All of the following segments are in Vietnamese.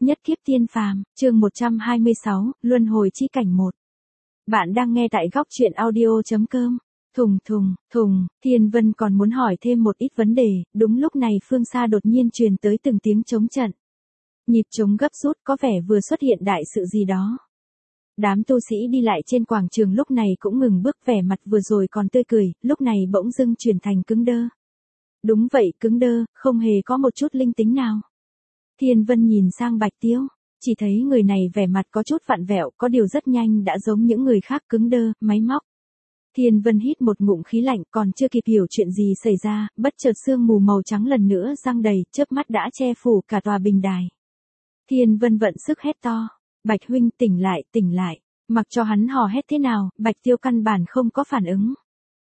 Nhất kiếp tiên phàm, chương 126, Luân hồi chi cảnh 1. Bạn đang nghe tại góc truyện audio.com. Thiên Vân còn muốn hỏi thêm một ít vấn đề, đúng lúc này phương xa đột nhiên truyền tới từng tiếng trống trận. Nhịp trống gấp rút có vẻ vừa xuất hiện đại sự gì đó. Đám tu sĩ đi lại trên quảng trường lúc này cũng ngừng bước, vẻ mặt vừa rồi còn tươi cười, lúc này bỗng dưng chuyển thành cứng đơ. Đúng vậy, cứng đơ, không hề có một chút linh tính nào. Thiên Vân nhìn sang Bạch Tiêu, chỉ thấy người này vẻ mặt có chút vặn vẹo, có điều rất nhanh đã giống những người khác cứng đơ, máy móc. Thiên Vân hít một ngụm khí lạnh, còn chưa kịp hiểu chuyện gì xảy ra, bất chợt sương mù màu trắng lần nữa giăng đầy, chớp mắt đã che phủ cả tòa bình đài. Thiên Vân vận sức hét to, Bạch huynh tỉnh lại, mặc cho hắn hò hét thế nào, Bạch Tiêu căn bản không có phản ứng.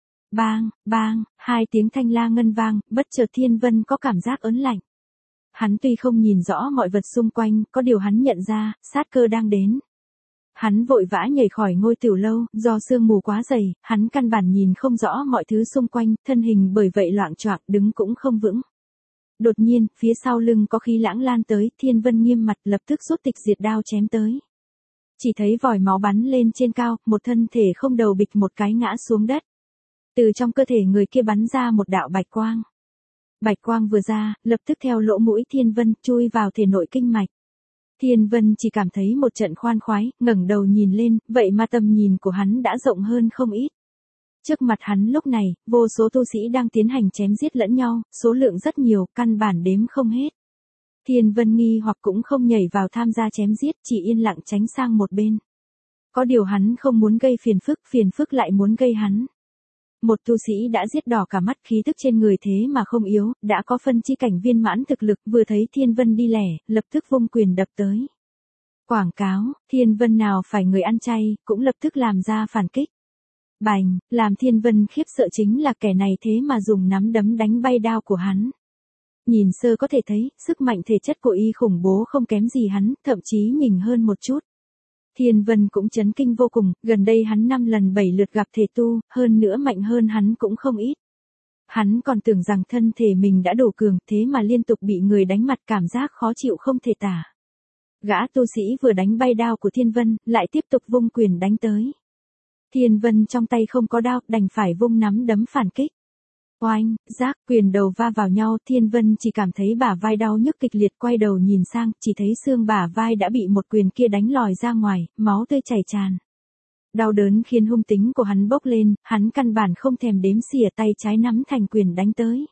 Bang, hai tiếng thanh la ngân vang, bất chợt Thiên Vân có cảm giác ớn lạnh. Hắn tuy không nhìn rõ mọi vật xung quanh, có điều hắn nhận ra, sát cơ đang đến. Hắn vội vã nhảy khỏi ngôi tiểu lâu, do sương mù quá dày, hắn căn bản nhìn không rõ mọi thứ xung quanh, thân hình bởi vậy loạng choạng, đứng cũng không vững. Đột nhiên, phía sau lưng có khí lãng lan tới, Thiên Vân nghiêm mặt lập tức rút tịch diệt đao chém tới. Chỉ thấy vòi máu bắn lên trên cao, một thân thể không đầu bịch một cái ngã xuống đất. Từ trong cơ thể người kia bắn ra một đạo bạch quang. Bạch quang vừa ra, lập tức theo lỗ mũi Thiên Vân chui vào thể nội kinh mạch. Thiên Vân chỉ cảm thấy một trận khoan khoái, ngẩng đầu nhìn lên, vậy mà tầm nhìn của hắn đã rộng hơn không ít. Trước mặt hắn lúc này, vô số tu sĩ đang tiến hành chém giết lẫn nhau, số lượng rất nhiều, căn bản đếm không hết. Thiên Vân nghi hoặc cũng không nhảy vào tham gia chém giết, chỉ yên lặng tránh sang một bên. Có điều hắn không muốn gây phiền phức lại muốn gây hắn. Một tu sĩ đã giết đỏ cả mắt, khí tức trên người thế mà không yếu, đã có phân chi cảnh viên mãn thực lực, vừa thấy Thiên Vân đi lẻ, lập tức vung quyền đập tới. Quảng cáo, Thiên Vân nào phải người ăn chay, cũng lập tức làm ra phản kích. Bành, làm Thiên Vân khiếp sợ chính là kẻ này thế mà dùng nắm đấm đánh bay đao của hắn. Nhìn sơ có thể thấy, sức mạnh thể chất của y khủng bố không kém gì hắn, thậm chí nhỉnh hơn một chút. Thiên Vân cũng chấn kinh vô cùng, gần đây hắn 5 lần 7 lượt gặp thể tu, hơn nữa mạnh hơn hắn cũng không ít. Hắn còn tưởng rằng thân thể mình đã đủ cường, thế mà liên tục bị người đánh mặt, cảm giác khó chịu không thể tả. Gã tu sĩ vừa đánh bay đao của Thiên Vân, lại tiếp tục vung quyền đánh tới. Thiên Vân trong tay không có đao, đành phải vung nắm đấm phản kích. Oanh, rác, quyền đầu va vào nhau, Thiên Vân chỉ cảm thấy bả vai đau nhức kịch liệt, quay đầu nhìn sang, chỉ thấy xương bả vai đã bị một quyền kia đánh lòi ra ngoài, máu tươi chảy tràn. Đau đớn khiến hung tính của hắn bốc lên, hắn căn bản không thèm đếm xỉa, tay trái nắm thành quyền đánh tới.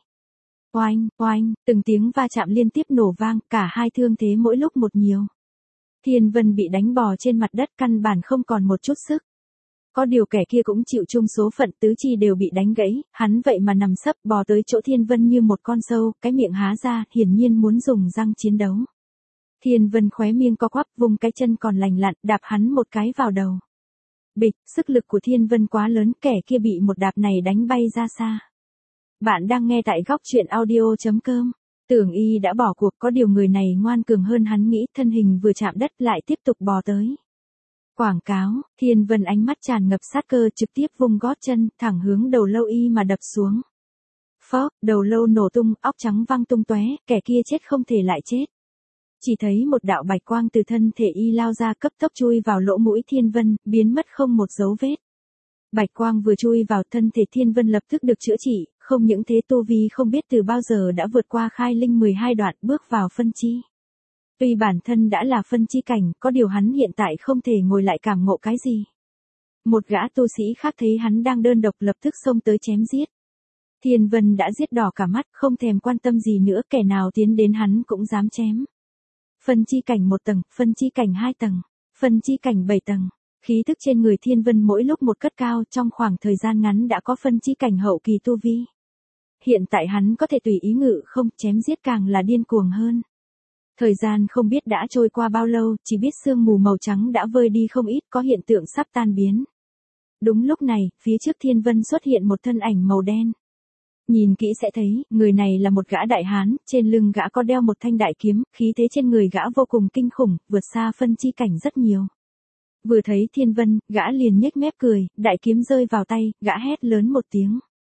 Oanh, từng tiếng va chạm liên tiếp nổ vang, cả hai thương thế mỗi lúc một nhiều. Thiên Vân bị đánh bò trên mặt đất, căn bản không còn một chút sức. Có điều kẻ kia cũng chịu chung số phận, tứ chi đều bị đánh gãy, hắn vậy mà nằm sấp bò tới chỗ Thiên Vân như một con sâu, cái miệng há ra, hiển nhiên muốn dùng răng chiến đấu. Thiên Vân khóe miệng co quắp, vùng cái chân còn lành lặn, đạp hắn một cái vào đầu. Bịch, sức lực của Thiên Vân quá lớn, kẻ kia bị một đạp này đánh bay ra xa. Bạn đang nghe tại góc truyện audio.com. Tưởng y đã bỏ cuộc, có điều người này ngoan cường hơn hắn nghĩ, thân hình vừa chạm đất lại tiếp tục bò tới. Quảng cáo, Thiên Vân ánh mắt tràn ngập sát cơ, trực tiếp vung gót chân, thẳng hướng đầu lâu y mà đập xuống. Phốc, đầu lâu nổ tung, óc trắng văng tung tóe, kẻ kia chết không thể lại chết. Chỉ thấy một đạo bạch quang từ thân thể y lao ra, cấp tốc chui vào lỗ mũi Thiên Vân, biến mất không một dấu vết. Bạch quang vừa chui vào thân thể Thiên Vân lập tức được chữa trị, không những thế tu vi không biết từ bao giờ đã vượt qua khai linh 12 đoạn, bước vào phân chi. Tuy bản thân đã là phân chi cảnh, có điều hắn hiện tại không thể ngồi lại cảm ngộ cái gì. Một gã tu sĩ khác thấy hắn đang đơn độc lập tức xông tới chém giết. Thiên Vân đã giết đỏ cả mắt, không thèm quan tâm gì nữa, kẻ nào tiến đến hắn cũng dám chém. Phân chi cảnh 1 tầng, phân chi cảnh 2 tầng, phân chi cảnh 7 tầng. Khí thức trên người Thiên Vân mỗi lúc một cất cao, trong khoảng thời gian ngắn đã có phân chi cảnh hậu kỳ tu vi. Hiện tại hắn có thể tùy ý ngự không, chém giết càng là điên cuồng hơn. Thời gian không biết đã trôi qua bao lâu, chỉ biết sương mù màu trắng đã vơi đi không ít, có hiện tượng sắp tan biến. Đúng lúc này, phía trước Thiên Vân xuất hiện một thân ảnh màu đen. Nhìn kỹ sẽ thấy, người này là một gã đại hán, trên lưng gã có đeo một thanh đại kiếm, khí thế trên người gã vô cùng kinh khủng, vượt xa phân chi cảnh rất nhiều. Vừa thấy Thiên Vân, gã liền nhếch mép cười, đại kiếm rơi vào tay, gã hét lớn một tiếng.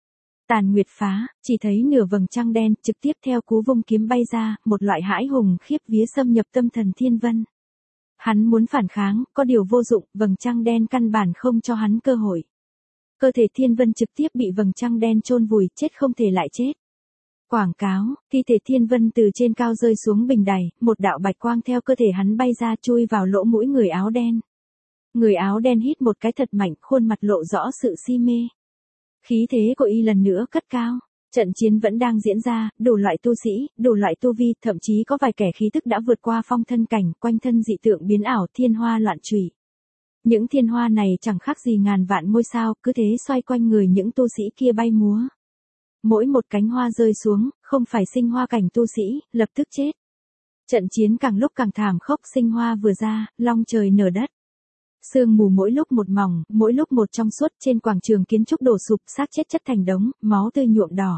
Tàn nguyệt phá, chỉ thấy nửa vầng trăng đen, trực tiếp theo cú vung kiếm bay ra, một loại hãi hùng khiếp vía xâm nhập tâm thần Thiên Vân. Hắn muốn phản kháng, có điều vô dụng, vầng trăng đen căn bản không cho hắn cơ hội. Cơ thể Thiên Vân trực tiếp bị vầng trăng đen chôn vùi, chết không thể lại chết. Quảng cáo, thi thể Thiên Vân từ trên cao rơi xuống bình đài, một đạo bạch quang theo cơ thể hắn bay ra chui vào lỗ mũi người áo đen. Người áo đen hít một cái thật mạnh, khuôn mặt lộ rõ sự si mê. Khí thế của y lần nữa cất cao. Trận chiến vẫn đang diễn ra, đủ loại tu sĩ, đủ loại tu vi, thậm chí có vài kẻ khí tức đã vượt qua phong thân cảnh, quanh thân dị tượng biến ảo, thiên hoa loạn trụy. Những thiên hoa này chẳng khác gì ngàn vạn ngôi sao, cứ thế xoay quanh người những tu sĩ kia bay múa. Mỗi một cánh hoa rơi xuống, không phải sinh hoa cảnh tu sĩ, lập tức chết. Trận chiến càng lúc càng thảm khốc, sinh hoa vừa ra, long trời nở đất. Sương mù mỗi lúc một mỏng, mỗi lúc một trong suốt, trên quảng trường kiến trúc đổ sụp, xác chết chất thành đống, máu tươi nhuộm đỏ.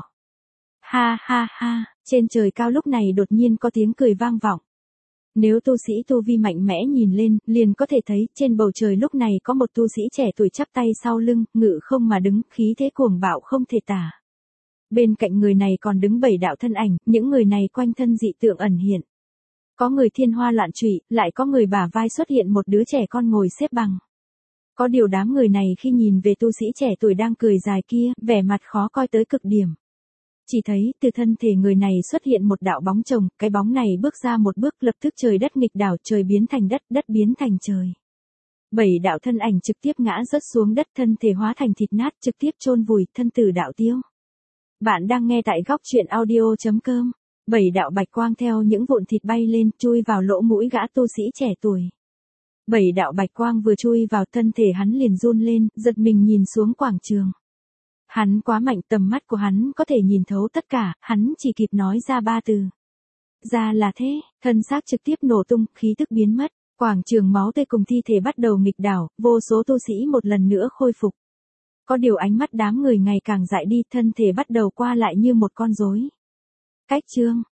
Ha ha ha, trên trời cao lúc này đột nhiên có tiếng cười vang vọng. Nếu tu sĩ tu vi mạnh mẽ nhìn lên, liền có thể thấy, trên bầu trời lúc này có một tu sĩ trẻ tuổi chắp tay sau lưng, ngự không mà đứng, khí thế cuồng bạo không thể tả. Bên cạnh người này còn đứng 7 đạo thân ảnh, những người này quanh thân dị tượng ẩn hiện. Có người thiên hoa loạn trụy, lại có người bả vai xuất hiện một đứa trẻ con ngồi xếp bằng. Có điều đám người này khi nhìn về tu sĩ trẻ tuổi đang cười dài kia, vẻ mặt khó coi tới cực điểm. Chỉ thấy, từ thân thể người này xuất hiện một đạo bóng chồng, cái bóng này bước ra một bước lập tức trời đất nghịch đảo, trời biến thành đất, đất biến thành trời. 7 đạo thân ảnh trực tiếp ngã rớt xuống đất, thân thể hóa thành thịt nát, trực tiếp chôn vùi, thân tử đạo tiêu. Bạn đang nghe tại góc truyện audio.com. 7 đạo bạch quang theo những vụn thịt bay lên, chui vào lỗ mũi gã tu sĩ trẻ tuổi. 7 đạo bạch quang vừa chui vào, thân thể hắn liền run lên, giật mình nhìn xuống quảng trường. Hắn quá mạnh, tầm mắt của hắn có thể nhìn thấu tất cả, hắn chỉ kịp nói ra 3 từ. Ra là thế, thân xác trực tiếp nổ tung, khí tức biến mất, quảng trường máu tươi cùng thi thể bắt đầu nghịch đảo, vô số tu sĩ một lần nữa khôi phục. Có điều ánh mắt đám người ngày càng dại đi, thân thể bắt đầu qua lại như một con rối. Cách chương